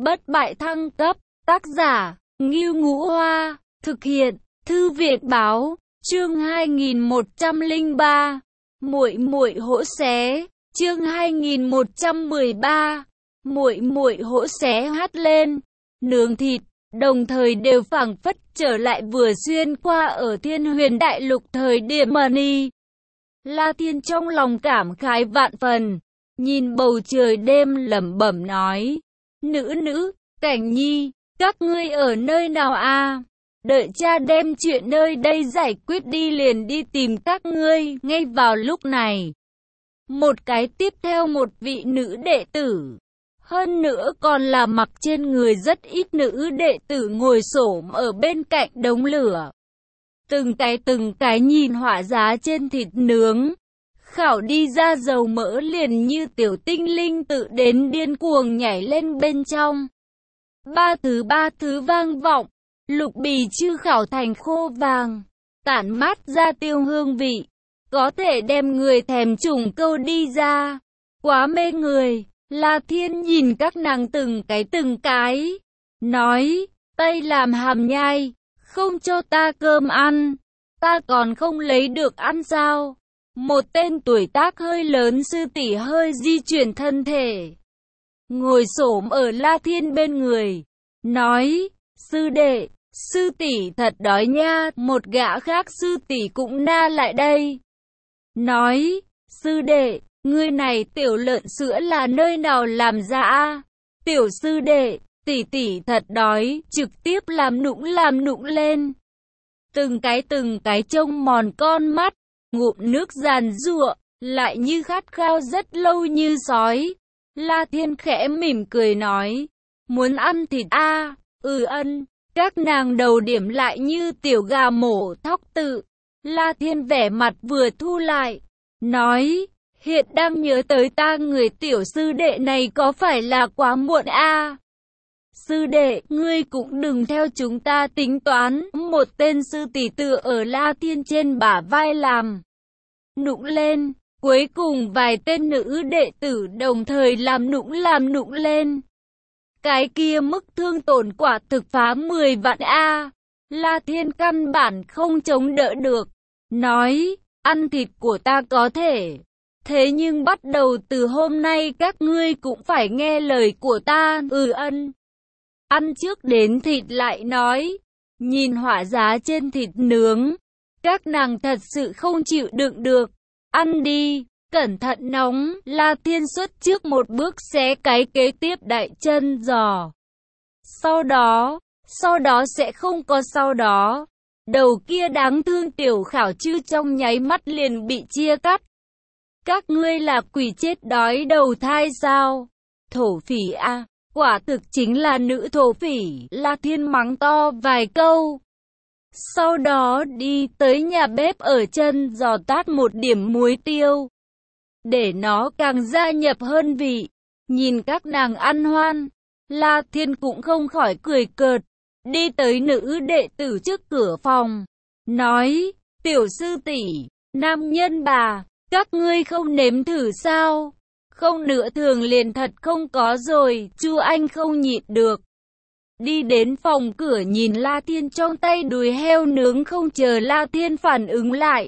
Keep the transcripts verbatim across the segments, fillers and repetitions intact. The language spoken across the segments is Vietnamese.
Bất bại thăng cấp, tác giả, Ngưu Ngũ Hoa, thực hiện, Thư viện Báo, chương hai nghìn một trăm lẻ ba, muội muội hổ xé, chương hai nghìn một trăm mười ba, muội muội hổ xé hát lên, nướng thịt, đồng thời đều phảng phất trở lại vừa xuyên qua ở Thiên Huyền Đại Lục thời điểm Mani. La Thiên trong lòng cảm khái vạn phần, nhìn bầu trời đêm lẩm bẩm nói, nữ nữ, Cảnh Nhi, các ngươi ở nơi nào a? Đợi cha đem chuyện nơi đây giải quyết đi liền đi tìm các ngươi. Ngay vào lúc này, một cái tiếp theo một vị nữ đệ tử, hơn nữa còn là mặc trên người rất ít nữ đệ tử ngồi xổm ở bên cạnh đống lửa. Từng cái từng cái nhìn họa giá trên thịt nướng, khảo đi ra dầu mỡ liền như tiểu tinh linh tự đến điên cuồng nhảy lên bên trong. Ba thứ ba thứ vang vọng, lục bì chư khảo thành khô vàng, tản mát ra tiêu hương vị, có thể đem người thèm trùng câu đi ra. Quá mê người, La Thiên nhìn các nàng từng cái từng cái, nói, tay làm hàm nhai, không cho ta cơm ăn, ta còn không lấy được ăn sao? Một tên tuổi tác hơi lớn sư tỷ hơi di chuyển thân thể, ngồi xổm ở La Thiên bên người, nói, sư đệ, sư tỷ thật đói nha. Một gã khác sư tỷ cũng na lại đây, nói, sư đệ, ngươi này tiểu lợn sữa là nơi nào làm ra a? Tiểu sư đệ, tỷ tỷ thật đói, trực tiếp làm nũng làm nũng lên. Từng cái từng cái trông mòn con mắt, ngụm nước giàn giụa, lại như khát khao rất lâu như sói. La Thiên khẽ mỉm cười nói, muốn ăn thịt a? Ừ ân. Các nàng đầu điểm lại như tiểu gà mổ thóc tự. La Thiên vẻ mặt vừa thu lại, nói, hiện đang nhớ tới ta người tiểu sư đệ này có phải là quá muộn a? Sư đệ, ngươi cũng đừng theo chúng ta tính toán. Một tên sư tỷ tựa ở La Thiên trên bả vai làm nũng lên, cuối cùng vài tên nữ đệ tử đồng thời làm nũng làm nũng lên. Cái kia mức thương tổn quả thực phá mười vạn a. La Thiên căn bản không chống đỡ được, nói, ăn thịt của ta có thể, thế nhưng bắt đầu từ hôm nay các ngươi cũng phải nghe lời của ta. Ừ ân. Ăn trước đến thịt lại nói. Nhìn họa giá trên thịt nướng, các nàng thật sự không chịu đựng được. Ăn đi, cẩn thận nóng. La Thiên xuất trước một bước xé cái kế tiếp đại chân giò. Sau đó, sau đó sẽ không có sau đó. Đầu kia đáng thương tiểu khảo chư trong nháy mắt liền bị chia cắt. Các ngươi là quỷ chết đói đầu thai sao? Thổ phỉ a, quả thực chính là nữ thổ phỉ. La Thiên mắng to vài câu, sau đó đi tới nhà bếp ở chân giò tát một điểm muối tiêu, để nó càng gia nhập hơn vị. Nhìn các nàng ăn hoan, La Thiên cũng không khỏi cười cợt, đi tới nữ đệ tử trước cửa phòng, nói, tiểu sư tỷ, nam nhân bà, các ngươi không nếm thử sao? Không nửa thường liền thật không có rồi. Chu Anh không nhịn được, đi đến phòng cửa nhìn La Thiên trong tay đùi heo nướng, không chờ La Thiên phản ứng lại,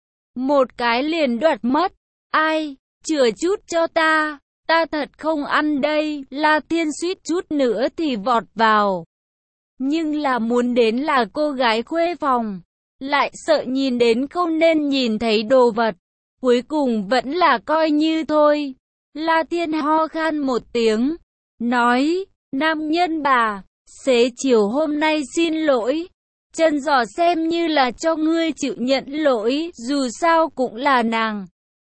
một cái liền đoạt mất. Ai, chừa chút cho ta, ta thật không ăn đây. La Thiên suýt chút nữa thì vọt vào, nhưng là muốn đến là cô gái khuê phòng, lại sợ nhìn đến không nên nhìn thấy đồ vật, cuối cùng vẫn là coi như thôi. La Thiên ho khan một tiếng, nói, nam nhân bà, xế chiều hôm nay xin lỗi, chân giò xem như là cho ngươi chịu nhận lỗi, dù sao cũng là nàng.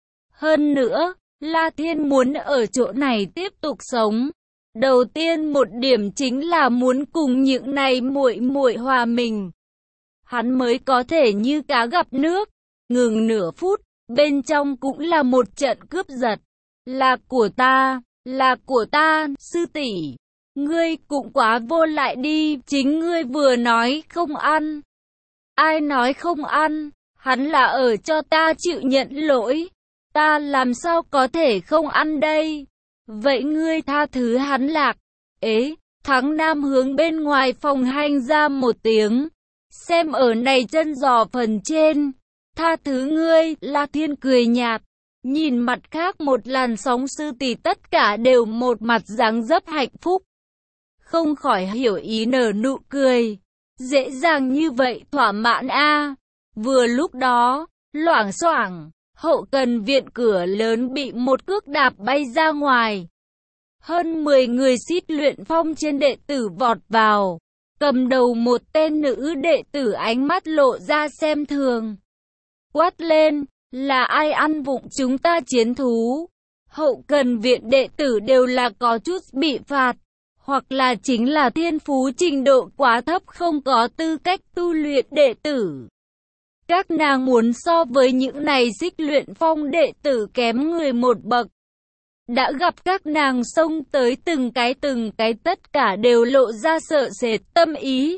Hơn nữa, La Thiên muốn ở chỗ này tiếp tục sống. Đầu tiên một điểm chính là muốn cùng những này muội muội hòa mình. Hắn mới có thể như cá gặp nước. Ngừng nửa phút, bên trong cũng là một trận cướp giật. Là của ta, là của ta, sư tỷ. Ngươi cũng quá vô lại đi, chính ngươi vừa nói không ăn. Ai nói không ăn, hắn là ở cho ta chịu nhận lỗi. Ta làm sao có thể không ăn đây? Vậy ngươi tha thứ hắn lạc. Ế, Thắng Nam hướng bên ngoài phòng hành ra một tiếng. Xem ở này chân giò phần trên. Tha thứ ngươi, La Thiên cười nhạt. Nhìn mặt khác một làn sóng sư tỷ tất cả đều một mặt dáng dấp hạnh phúc. Không khỏi hiểu ý nở nụ cười. Dễ dàng như vậy thỏa mãn a. Vừa lúc đó, loảng xoảng, hậu cần viện cửa lớn bị một cước đạp bay ra ngoài. Hơn mười người xít luyện phong trên đệ tử vọt vào. Cầm đầu một tên nữ đệ tử ánh mắt lộ ra xem thường. Quát lên, là ai ăn vụng chúng ta chiến thú? Hậu cần viện đệ tử đều là có chút bị phạt. Hoặc là chính là thiên phú trình độ quá thấp không có tư cách tu luyện đệ tử. Các nàng muốn so với những này xích luyện phong đệ tử kém người một bậc. Đã gặp các nàng xông tới từng cái từng cái tất cả đều lộ ra sợ sệt tâm ý.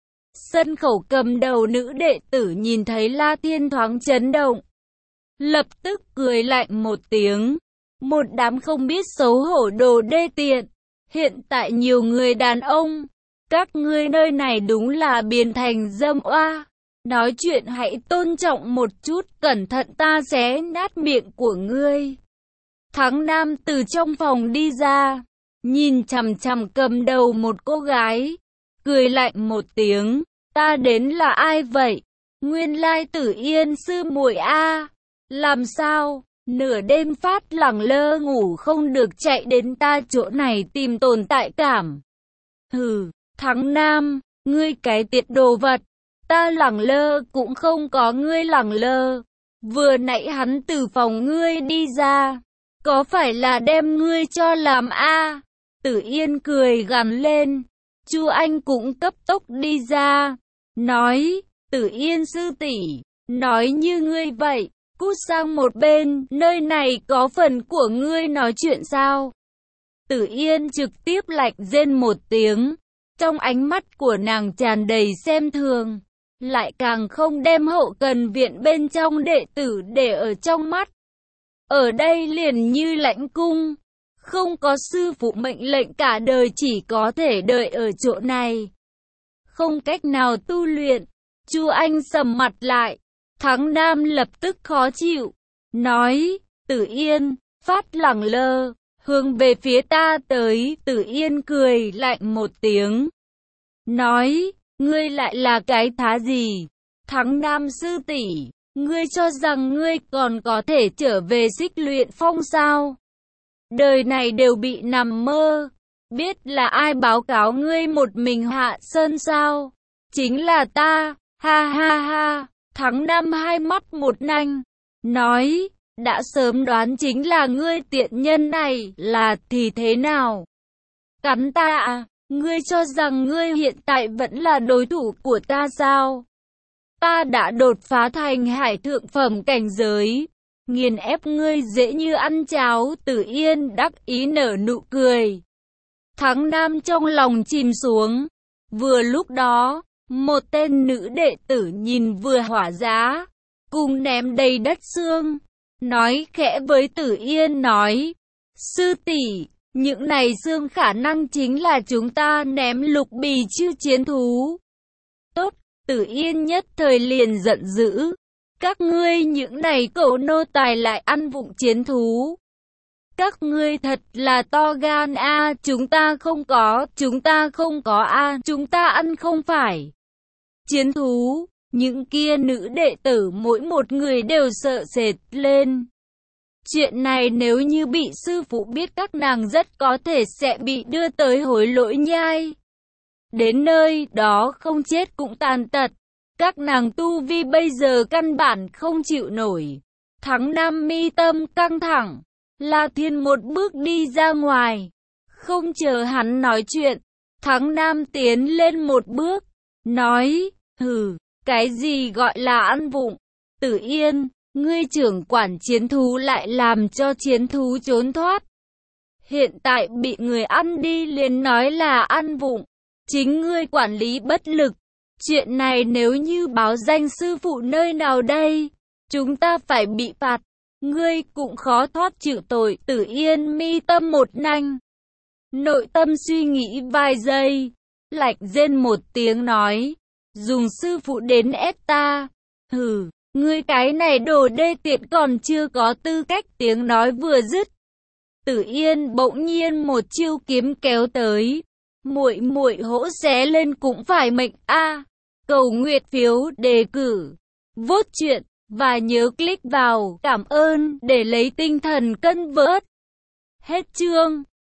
Sân khẩu cầm đầu nữ đệ tử nhìn thấy La Thiên thoáng chấn động. Lập tức cười lạnh một tiếng. Một đám không biết xấu hổ đồ đê tiện. Hiện tại nhiều người đàn ông. Các ngươi nơi này đúng là biến thành dâm oa. Nói chuyện hãy tôn trọng một chút, cẩn thận ta xé nát miệng của ngươi. Thắng Nam từ trong phòng đi ra, nhìn chằm chằm cầm đầu một cô gái, cười lạnh một tiếng, ta đến là ai vậy? Nguyên lai Tử Yên sư muội a, làm sao? Nửa đêm phát lẳng lơ ngủ không được chạy đến ta chỗ này tìm tồn tại cảm. Hừ, Thắng Nam, ngươi cái tiệt đồ vật, ta lẳng lơ cũng không có ngươi lẳng lơ. Vừa nãy hắn từ phòng ngươi đi ra, có phải là đem ngươi cho làm a? Tử Yên cười gằn lên. Chu Anh cũng cấp tốc đi ra, nói, Tử Yên sư tỷ, nói như ngươi vậy, cút sang một bên, nơi này có phần của ngươi nói chuyện sao? Tử Yên trực tiếp lạnh rên một tiếng, trong ánh mắt của nàng tràn đầy xem thường, lại càng không đem hậu cần viện bên trong đệ tử để ở trong mắt. Ở đây liền như lãnh cung, không có sư phụ mệnh lệnh cả đời chỉ có thể đợi ở chỗ này. Không cách nào tu luyện, Chu Anh sầm mặt lại, Thắng Nam lập tức khó chịu, nói, Tử Yên, phát lẳng lơ, hướng về phía ta tới. Tử Yên cười lạnh một tiếng, nói, ngươi lại là cái thá gì? Thắng Nam sư tỷ, ngươi cho rằng ngươi còn có thể trở về xích luyện phong sao? Đời này đều bị nằm mơ. Biết là ai báo cáo ngươi một mình hạ sơn sao? Chính là ta, ha ha ha. Thắng Nam hai mắt một nanh, nói, đã sớm đoán chính là ngươi tiện nhân này, là thì thế nào? Cắn ta à? Ngươi cho rằng ngươi hiện tại vẫn là đối thủ của ta sao? Ta đã đột phá thành hải thượng phẩm cảnh giới, nghiền ép ngươi dễ như ăn cháo. Tử Yên đắc ý nở nụ cười. Thắng Nam trong lòng chìm xuống. Vừa lúc đó, một tên nữ đệ tử nhìn vừa hỏa giá, cùng ném đầy đất xương, nói khẽ với Tử Yên nói, sư tỷ, những này xương khả năng chính là chúng ta ném lục bì chư chiến thú. Tốt, Tử Yên nhất thời liền giận dữ, các ngươi những này cẩu nô tài lại ăn vụng chiến thú. Các ngươi thật là to gan a, chúng ta không có, chúng ta không có a, chúng ta ăn không phải chiến thú. Những kia nữ đệ tử mỗi một người đều sợ sệt lên. Chuyện này nếu như bị sư phụ biết các nàng rất có thể sẽ bị đưa tới hối lỗi nhai. Đến nơi đó không chết cũng tàn tật. Các nàng tu vi bây giờ căn bản không chịu nổi. Thắng Nam mi tâm căng thẳng. La Thiên một bước đi ra ngoài. Không chờ hắn nói chuyện, Thắng Nam tiến lên một bước, nói, hừ, cái gì gọi là ăn vụng? Tử Yên, ngươi trưởng quản chiến thú lại làm cho chiến thú trốn thoát. Hiện tại bị người ăn đi liền nói là ăn vụng. Chính ngươi quản lý bất lực. Chuyện này nếu như báo danh sư phụ nơi nào đây? Chúng ta phải bị phạt. Ngươi cũng khó thoát chịu tội. Tử Yên mi tâm một nanh. Nội tâm suy nghĩ vài giây, lạnh rên một tiếng nói, dùng sư phụ đến ép ta. Hừ, ngươi cái này đồ đê tiện còn chưa có tư cách. Tiếng nói vừa dứt, Tử Yên bỗng nhiên một chiêu kiếm kéo tới. Muội muội hỗ xé lên cũng phải mệnh a. Cầu nguyện phiếu đề cử, vote chuyện và nhớ click vào cảm ơn để lấy tinh thần cân vớt. Hết chương.